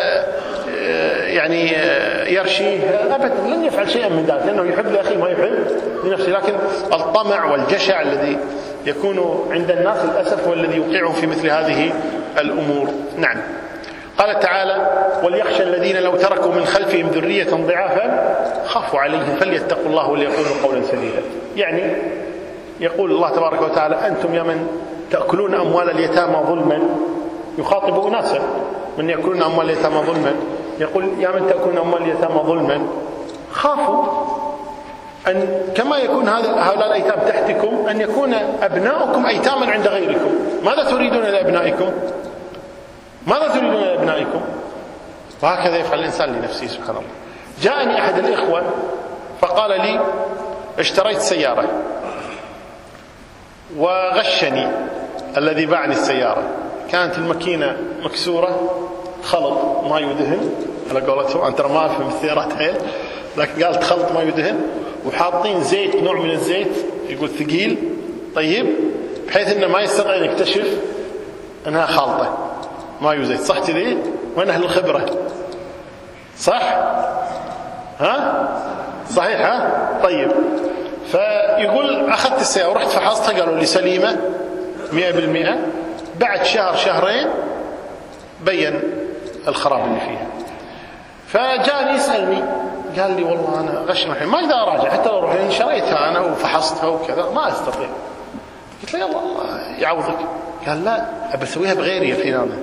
يعني يرشيه؟ أبدا، لن يفعل شيئا من ذلك، لأنه يحب لأخيه ما يحب لنفسه. لكن الطمع والجشع الذي يكون عند الناس للأسف هو الذي يوقعهم في مثل هذه الأمور. نعم. قال تعالى: وليخشى الذين لو تركوا من خلفهم ذرية ضعافا خافوا عليهم فليتقوا الله وليقولوا قولا سديدا. يعني يقول الله تبارك وتعالى: أنتم يا من تأكلون أموال اليتامى ظلما، يخاطب أناسا من يأكلون أموال اليتامى ظلما، يقول: يا من تأكلون أموال اليتامى ظلما خافوا أن كما يكون هؤلاء الأيتام تحتكم أن يكون أبناؤكم أيتاما عند غيركم. ماذا تريدون لأبنائكم؟ ماذا تريدون لأبنائكم؟ وهكذا يفعل الإنسان لنفسه. سبحان الله. جاءني أحد الإخوة فقال لي: اشتريت سيارة وغشني الذي باعني السيارة. كانت الماكينة مكسورة، خلط ما يدهن على قولتهم، أنت ما أفهم السيارات هيل، لكن قالت خلط ما يدهن، وحاطين زيت، نوع من الزيت يقول ثقيل، طيب، بحيث إنه ما يستطيع أن يكتشف أنها خالطة ما يزيت. صح كذي؟ وين أهل الخبرة؟ صح؟ ها؟ صحيح ها؟ طيب. فيقول: أخذت السيارة ورحت فحصتها، قالوا لي سليمة 100%. بعد شهر شهرين بين الخراب اللي فيها. فجاني يسألني، قال لي: والله أنا غشنا الحين ما أقدر أراجع، حتى لو رحت شريتها أنا وفحصتها وكذا ما أستطيع. قلت له: يلا الله يعوضك. قال: لا، أبى أسويها بغيري الحين أنا.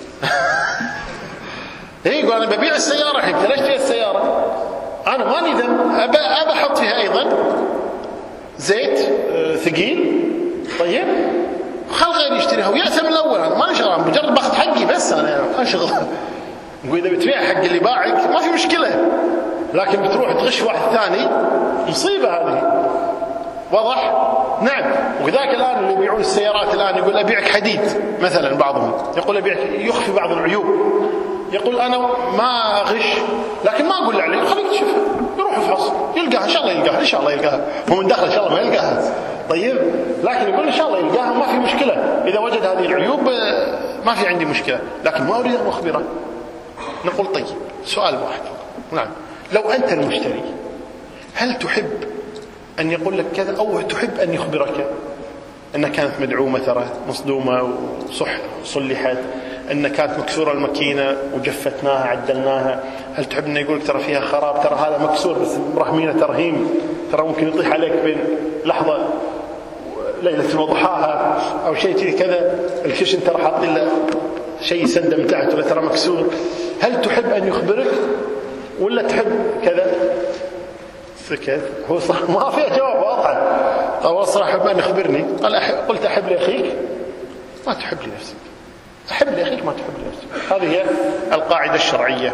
يقول: أنا ببيع السيارة الحين، ليش تبيع السيارة؟ أنا ماني ذنب، أبى أحط فيها أيضا زيت ثقيل، طيب، خل غيري يشتريها ويأثم الأول. أنا ما شغال، مجرد باخذ حقي بس، أنا ما شغل. نقول: إذا بتبيع حق اللي باعك ما في مشكلة، لكن بتروح تغش واحد ثاني مصيبة هذه. واضح؟ نعم. وكذلك الآن اللي يبيعون السيارات الآن يقول: أبيعك حديد مثلا، بعضهم يقول أبيعك، يخفي بعض العيوب، يقول: أنا ما غش لكن ما أقول عليه، خليك تشوف، يروح يفحص يلقاها، إن شاء الله يلقاها، إن شاء الله يلقاها، هو من داخل إن شاء الله ما يلقاها، طيب، لكن يقول: إن شاء الله يلقاها، ما في مشكلة، إذا وجد هذه العيوب ما في عندي مشكلة، لكن ما أريد أن أخبره. نقول: طيب، سؤال واحد. نعم. لو أنت المشتري، هل تحب أن يقول لك كذا، أو تحب أن يخبرك أنها كانت مدعومة، ترى مصدومة وصلحت، أن كانت مكسورة الماكينة وجفتناها عدلناها؟ هل تحب أن يقول لك ترى فيها خراب، ترى هذا مكسور بس مرهمينه ترهيم، ترى ممكن يطيح عليك بين لحظة ليلة وضحاها أو شيء كذا، الكشن ترى حاطين له شيء سندة من تحت، ولا ترى مكسور؟ هل تحب أن يخبرك ولا تحب كذا؟ سكت. هو صح ما فيها جواب واضح. قال: صراحة أحب أن يخبرني. قلت: أحب لأخيك ما تحب لنفسك، أحب لأخيك ما تحب لنفسك. هذه هي القاعدة الشرعية.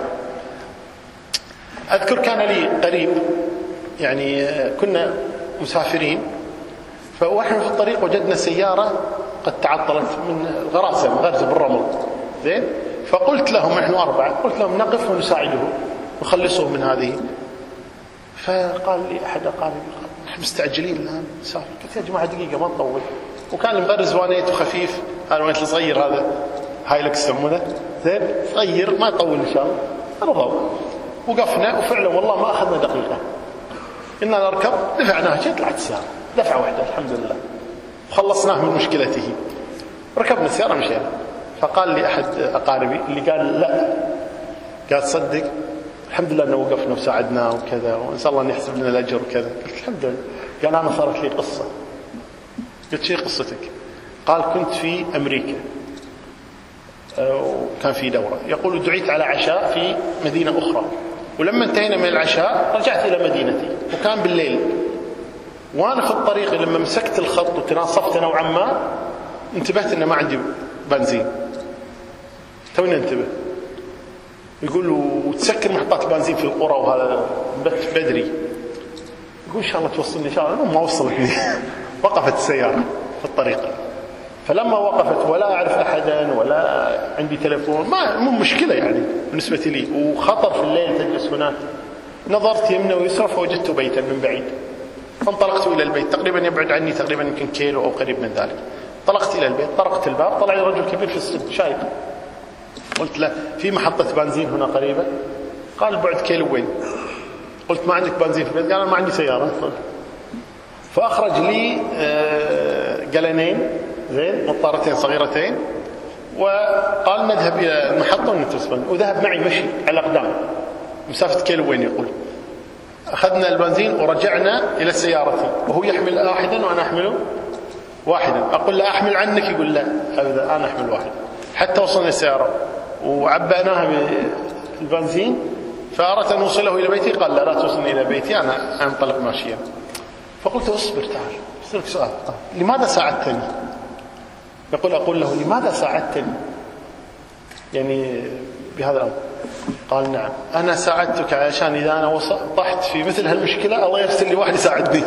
أذكر كان لي قريب، يعني كنا مسافرين، فواحنا في الطريق وجدنا سيارة قد تعطلت من غرزة بالرمل. زين. فقلت لهم، نحن 4، قلت لهم نقف ونساعده نخلصه من هذه. فقال لي أحد أقاربي نحن مستعجلين الآن نسافر. قلت يا جماعة دقيقة ما نطول. وكان المغرز وانيته خفيف، هذا الوانيت الصغير هذا هايلكس يسمونه، زين صغير ما يطول إن شاء الله. رضوا وقفنا، وفعلا والله ما أخذنا دقيقة إننا نركب، دفعناها شيء طلعت السيارة دفعة واحدة الحمد لله، خلصناه من مشكلته. ركبنا السيارة مشينا. فقال لي أحد أقاربي اللي قال لا، قال صدق الحمد لله أنه وقفنا وساعدناه وكذا، وإن شاء الله أن يحسب لنا الأجر وكذا. قلت الحمد لله. قال أنا صارت لي قصة. قلت شيء قصتك؟ قال كنت في أمريكا وكان في دورة، يقول دعيت على عشاء في مدينة أخرى، ولما انتهينا من العشاء رجعت إلى مدينتي، وكان بالليل، وأنا في الطريق لما مسكت الخط وتناصفت نوعا ما انتبهت أن ما عندي بنزين. توني انتبه. يقول وتسكر محطات بنزين في القرى وهذا بدري. يقول إن شاء الله توصلني إن شاء الله. ما وصلتني. وقفت السيارة في الطريق. فلما وقفت ولا أعرف أحدا ولا عندي تلفون، مو مشكلة يعني بالنسبة لي، وخطر في الليل تجلس هناك. نظرت يمنى ويسرى فوجدت بيتا من بعيد، فانطلقت إلى البيت تقريبا يبعد عني تقريبا يمكن كيلو أو قريب من ذلك. انطلقت إلى البيت، طرقت الباب، طلع لي رجل كبير في السن شايب. قلت له في محطة بنزين هنا قريبة؟ قال بعد كيلوين. قلت ما عندك بنزين في البيت؟ قال أنا ما عندي سيارة. فأخرج لي قلنين زين مطارتين صغيرتين، وقال نذهب إلى المحطة ونتوصل. وذهب معي مشي على أقدام مسافة كيلوين. يقول أخذنا البنزين ورجعنا إلى سيارتي، وهو يحمل واحدا وأنا أحمل واحدا. أقول لا أحمل عنك، يقول لا أبدا أنا أحمل واحد. حتى وصلنا السيارة وعبأناها بالبنزين، فأردت أن أوصله إلى بيتي، قال لا توصلني إلى بيتي، أنا أنطلق ماشيا. فقلت اصبر تعال أسألك سؤال، لماذا ساعدتني؟ أقول له لماذا ساعدتني يعني بهذا الأمر؟ قال نعم أنا ساعدتك عشان إذا أنا طحت في مثل هالمشكلة الله يرسل لي واحد يساعدني.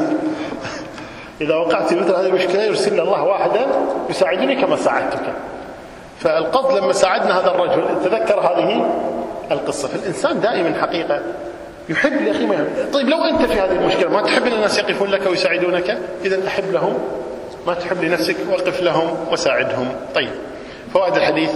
إذا وقعت في مثل هذه المشكلة يرسل لي الله واحدا يساعدني كما ساعدتك. فالقصد لما ساعدنا هذا الرجل تذكر هذه القصة. فالإنسان دائما حقيقة يحب لأخيه ما يحب. طيب لو أنت في هذه المشكلة ما تحب أن الناس يقفون لك ويساعدونك، إذن أحب لهم ما تحب لنفسك، وقف لهم وساعدهم. طيب فوائد الحديث: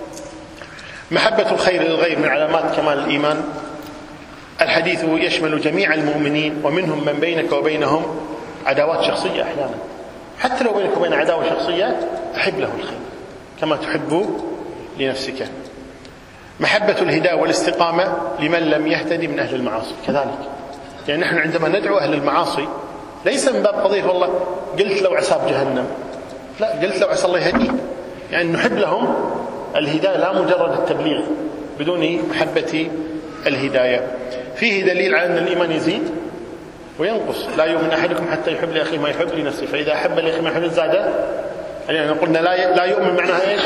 محبة الخير للغير من علامات كمال الإيمان. الحديث يشمل جميع المؤمنين، ومنهم من بينك وبينهم عداوات شخصية أحيانا. حتى لو بينك وبين عداوة شخصية أحب له الخير كما تحب لنفسك. محبة الهداية والاستقامة لمن لم يهتدي من أهل المعاصي كذلك. يعني نحن عندما ندعو أهل المعاصي ليس من باب قضية والله قلت لو عساب جهنم، لا، قلت لو عسى الله يهديه، يعني نحب لهم الهداية لا مجرد التبليغ بدون محبة الهداية. فيه دليل على أن الإيمان يزيد وينقص. لا يؤمن أحدكم حتى يحب لأخيه ما يحب لنفسه، فإذا أحب لأخيه ما يحب زاده. يعني قلنا لا يؤمن معناها إيش؟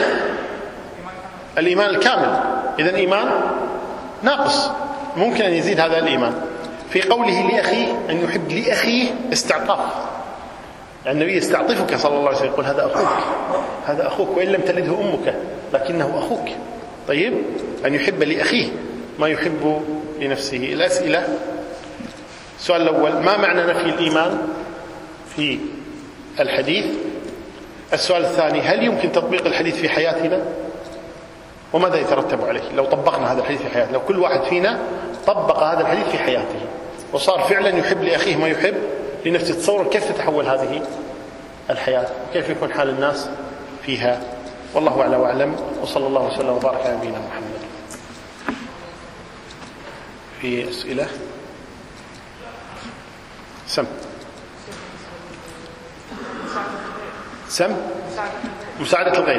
الإيمان الكامل. إذن إيمان ناقص، ممكن أن يزيد هذا الإيمان. في قوله لأخيه أن يحب لأخيه استعطاف، يعني النبي يستعطفك صلى الله عليه وسلم، يقول هذا أخوك، هذا أخوك، وإن لم تلده أمك لكنه أخوك. طيب أن يحب لأخيه ما يحب لنفسه. الأسئلة: السؤال الأول: ما معنى نفي الإيمان في الحديث؟ السؤال الثاني: هل يمكن تطبيق الحديث في حياتنا؟ وماذا يترتب عليه لو طبقنا هذا الحديث في حياتنا؟ لو كل واحد فينا طبق هذا الحديث في حياته وصار فعلا يحب لأخيه ما يحب لنفسه، تصور كيف تتحول هذه الحياة، وكيف يكون حال الناس فيها. والله أعلى وأعلم، وصلى الله وسلم وبارك على نبينا محمد. في أسئلة؟ سم مساعدة الغير.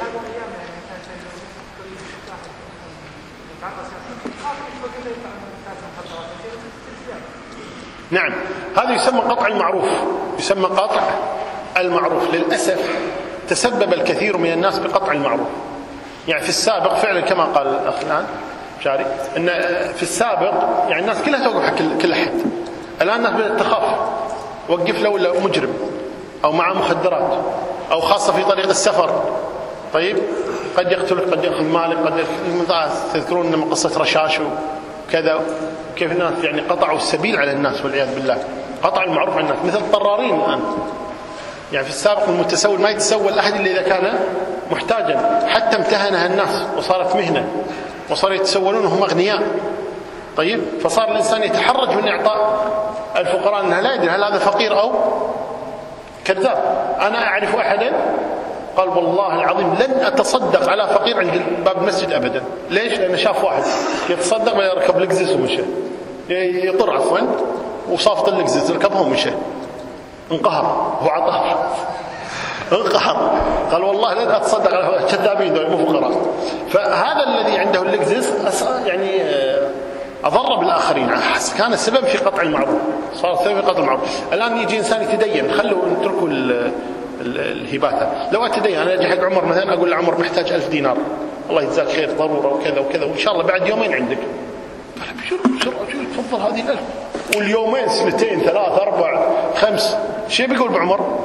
نعم، هذا يسمى قطع المعروف، يسمى قطع المعروف. للأسف تسبب الكثير من الناس بقطع المعروف. يعني في السابق فعلا كما قال الأخ الآن شاري، أن في السابق يعني الناس كلها توقف حق كل أحد. الآن الناس بدأت تخاف، وقف له ولا مجرم أو مع مخدرات، أو خاصة في طريق السفر. طيب قد يقتلك، قد يأخذ مالك، قد تذكرون لما قصة رشاش وكذا، كيف الناس يعني قطعوا السبيل على الناس والعياذ بالله، قطع المعروف على الناس، مثل الطرارين الآن. يعني في السابق المتسول ما يتسول أحد إلا إذا كان محتاجا، حتى امتهنها الناس وصارت مهنة وصاروا يتسولون وهم أغنياء. طيب فصار الإنسان يتحرج من إعطاء الفقراء، أنها لا يدري هل هذا فقير أو كذاب. أنا أعرف أحدا قال والله العظيم لن أتصدق على فقير عند باب المسجد أبدا. ليش؟ لأنه شاف واحد يتصدق ويركب لكزس ومشى، يطر عفوا وصافط اللكزس ركبها ومشى، انقهر، هو عطاه انقهر، قال والله لن أتصدق على كذابين دول مو فقراء. فهذا الذي عنده اللكزس يعني أضر بالآخرين، كان السبب في قطع المعروف، صار السبب في قطع المعروف. الآن يجي إنسان يتدين، خلوا نتركوا الهبات. لو أتدين أنا أجي حق عمر مثلا أقول لعمر محتاج 1000 دينار، الله يجزاك خير ضرورة وكذا وكذا وإن شاء الله بعد يومين عندك. قال بسرعة تفضل هذه 1000، واليومين 2 3 4 5. شيء بيقول بعمر؟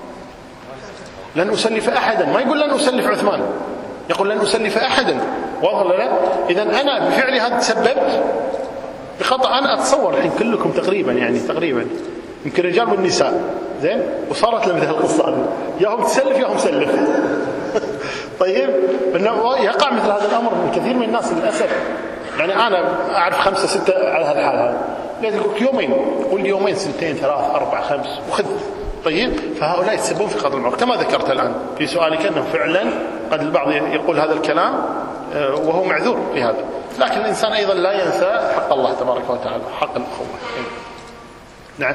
لن أسلف أحدا، ما يقول لن أسلف عثمان، يقول لن أسلف أحدا. واضح ولا لا؟ إذا أنا بفعلي هذا تسببت بخطأ. أنا أتصور الحين كلكم تقريبا يعني تقريبا يمكن الرجال والنساء زين، وصارت لنا مثل القصة هذه، يا هم تسلف يا هم سلف. طيب يقع مثل هذا الأمر من كثير من الناس للأسف. يعني أنا أعرف 5 6 على هذا الحال هذا، لازم يقول يومين، قول لي يومين 2 3 4 5 وخذ. طيب فهؤلاء يتسببون في قتل المعروف كما ذكرت الآن في سؤالك، أنه فعلا قد البعض يقول هذا الكلام وهو معذور في هذا، لكن الإنسان أيضا لا ينسى حق الله تبارك وتعالى، حق الأخوة. نعم.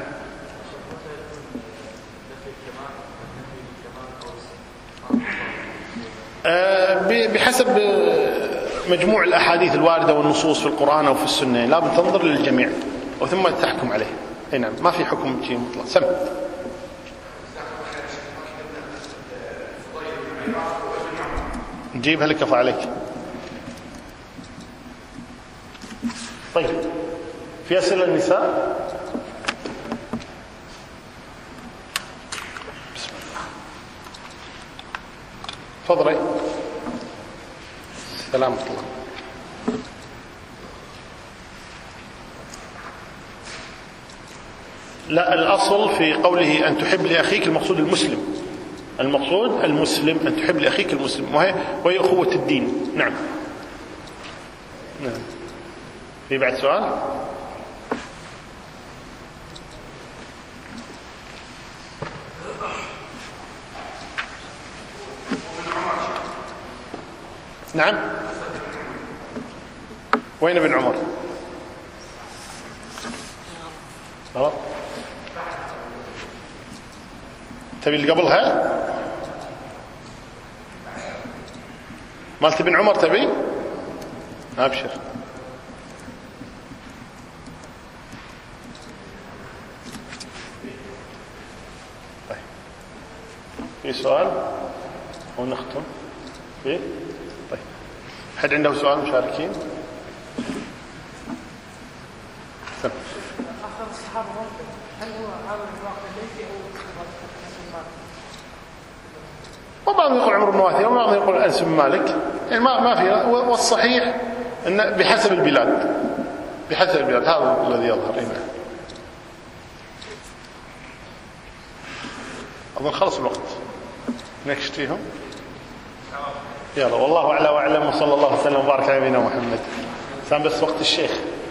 بحسب مجموع الأحاديث الواردة والنصوص في القرآن أو في السنة، لا بتنظر للجميع وثم تحكم عليه. نعم ما في حكم شيء مطلق. سم نجيبها لك كفى عليك. طيب في أسئلة النساء؟ بسم الله. تفضلي. سلامة الله. لا، الأصل في قوله أن تحب لأخيك المقصود المسلم، المقصود المسلم، أن تحب لأخيك المسلم، وهي أخوة الدين. نعم. نعم. في بعد سؤال؟ نعم. وين ابن عمر؟ غلط. تبي اللي قبلها؟ مالت ابن عمر تبي؟ أبشر. طيب في سؤال ونختم فيه؟ طيب حد عنده سؤال مشاركين؟ سم. أخذ الصحابة هل هو هذا الواقع ليس وبعضهم يقول عمرو بن واثير وبعضهم يقول أنس بن مالك، يعني ما في. والصحيح أن بحسب البلاد، بحسب البلاد، هذا الذي يظهر هنا. أظن خلص الوقت نكشتيهم. يلا والله أعلى وأعلم، وصلى الله وسلم وبارك على نبينا محمد. سام بس وقت الشيخ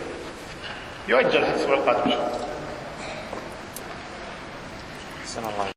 يؤجل حتى الأسبوع القادم إن شاء الله.